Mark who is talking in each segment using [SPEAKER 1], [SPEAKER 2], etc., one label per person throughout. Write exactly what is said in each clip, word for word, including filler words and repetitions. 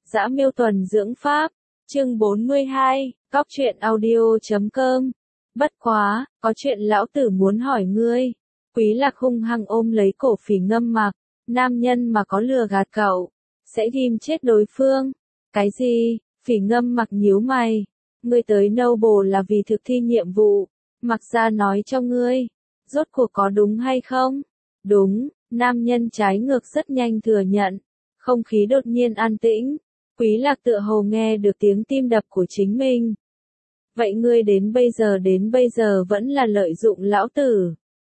[SPEAKER 1] Dã Miêu Tuần Dưỡng Pháp, chương bốn mươi hai, cóc truyện audio chấm com. Bất quá, có chuyện lão tử muốn hỏi ngươi. Quý Lạc hung hăng ôm lấy cổ Phỉ Ngâm Mặc, nam nhân mà có lừa gạt cậu, sẽ ghim chết đối phương. Cái gì? Phỉ Ngâm Mặc nhíu mày. Ngươi tới Noble là vì thực thi nhiệm vụ, Mặc gia nói cho ngươi. Rốt cuộc có đúng hay không? Đúng, nam nhân trái ngược rất nhanh thừa nhận. Không khí đột nhiên an tĩnh. Quý Lạc tựa hồ nghe được tiếng tim đập của chính mình. Vậy ngươi đến bây giờ đến bây giờ vẫn là lợi dụng lão tử.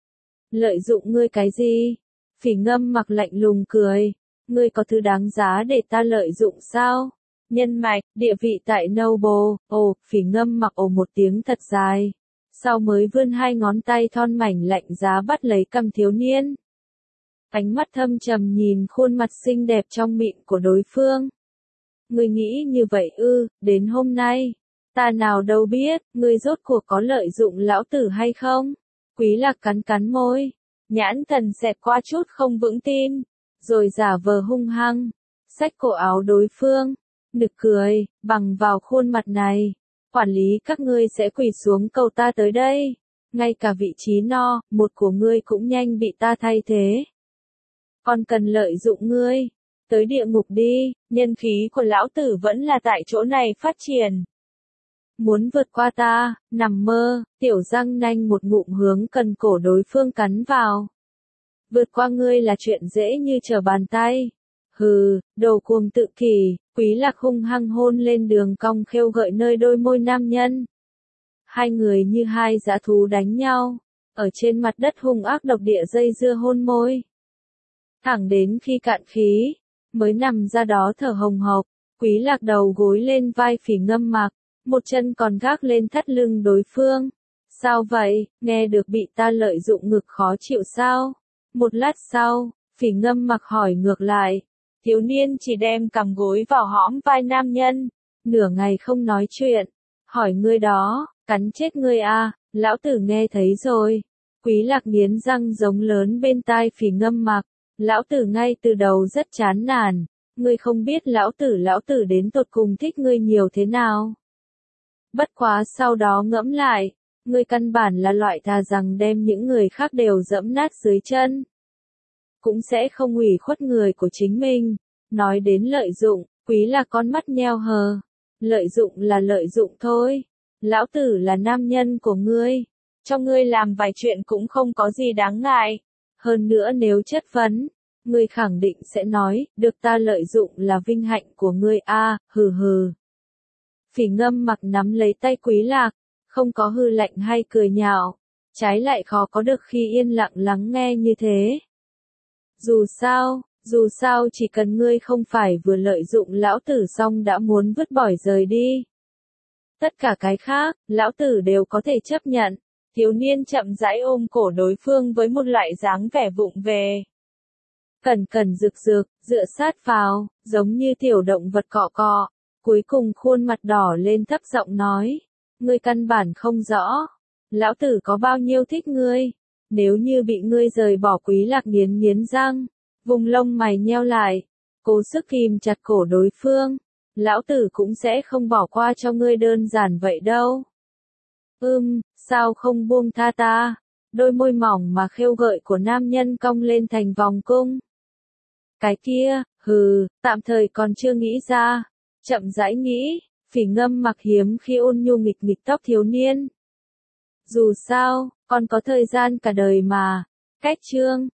[SPEAKER 1] Lợi dụng ngươi cái gì? Phỉ Ngâm Mặc lạnh lùng cười. Ngươi có thứ đáng giá để ta lợi dụng sao? Nhân mạch, địa vị tại Noble. Ồ, Phỉ Ngâm Mặc ồ một tiếng thật dài. Sau mới vươn hai ngón tay thon mảnh lạnh giá bắt lấy cằm thiếu niên. Ánh mắt thâm trầm nhìn khuôn mặt xinh đẹp trong mịn của đối phương. Ngươi nghĩ như vậy ư, đến hôm nay, ta nào đâu biết, ngươi rốt cuộc có lợi dụng lão tử hay không? Quý Lạc cắn cắn môi, nhãn thần xẹt qua chút không vững tin, rồi giả vờ hung hăng, xách cổ áo đối phương, nực cười, bằng vào khuôn mặt này, quản lý các ngươi sẽ quỳ xuống cầu ta tới đây, ngay cả vị trí no, một của ngươi cũng nhanh bị ta thay thế. Còn cần lợi dụng ngươi. Tới địa ngục đi, nhân khí của lão tử vẫn là tại chỗ này phát triển. Muốn vượt qua ta, nằm mơ, tiểu răng nanh một ngụm hướng cần cổ đối phương cắn vào. Vượt qua ngươi là chuyện dễ như trở bàn tay. Hừ, đồ cuồng tự kỷ, Quý Lạc hung hăng hôn lên đường cong khêu gợi nơi đôi môi nam nhân. Hai người như hai dã thú đánh nhau, ở trên mặt đất hung ác độc địa dây dưa hôn môi. Thẳng đến khi cạn khí, mới nằm ra đó thở hồng hộc, Quý Lạc đầu gối lên vai Phỉ Ngâm Mặc, một chân còn gác lên thắt lưng đối phương. Sao vậy, nghe được bị ta lợi dụng ngực khó chịu sao? Một lát sau, Phỉ Ngâm Mặc hỏi ngược lại. Thiếu niên chỉ đem cằm gối vào hõm vai nam nhân, nửa ngày không nói chuyện. Hỏi ngươi đó, cắn chết ngươi à, lão tử nghe thấy rồi. Quý Lạc nghiến răng giống lớn bên tai Phỉ Ngâm Mặc. Lão tử ngay từ đầu rất chán nản, ngươi không biết lão tử lão tử đến tột cùng thích ngươi nhiều thế nào. Bất quá sau đó ngẫm lại, ngươi căn bản là loại thà rằng đem những người khác đều dẫm nát dưới chân. Cũng sẽ không ủy khuất người của chính mình. Nói đến lợi dụng, Quý Lạc con mắt nheo hờ. Lợi dụng là lợi dụng thôi. Lão tử là nam nhân của ngươi. Cho ngươi làm vài chuyện cũng không có gì đáng ngại. Hơn nữa nếu chất vấn, ngươi khẳng định sẽ nói, được ta lợi dụng là vinh hạnh của ngươi a, à, hừ hừ. Phỉ Ngâm Mặc nắm lấy tay Quý Lạc, không có hư lạnh hay cười nhạo, trái lại khó có được khi yên lặng lắng nghe như thế. Dù sao, dù sao chỉ cần ngươi không phải vừa lợi dụng lão tử xong đã muốn vứt bỏ rời đi. Tất cả cái khác, lão tử đều có thể chấp nhận. Thiếu niên chậm rãi ôm cổ đối phương với một loại dáng vẻ vụng về. Cẩn cẩn rực rực, dựa sát vào, giống như tiểu động vật cọ cọ. Cuối cùng khuôn mặt đỏ lên thấp giọng nói. Ngươi căn bản không rõ. Lão tử có bao nhiêu thích ngươi. Nếu như bị ngươi rời bỏ. Quý Lạc nghiến nghiến răng. Vùng lông mày nheo lại. Cố sức kìm chặt cổ đối phương. Lão tử cũng sẽ không bỏ qua cho ngươi đơn giản vậy đâu. Ưm, sao không buông tha ta? Đôi môi mỏng mà khêu gợi của nam nhân cong lên thành vòng cung. Cái kia, hừ, tạm thời còn chưa nghĩ ra. Chậm rãi nghĩ, Phỉ Ngâm Mặc hiếm khi ôn nhu nghịch nghịch tóc thiếu niên. Dù sao, còn có thời gian cả đời mà. Cách chương.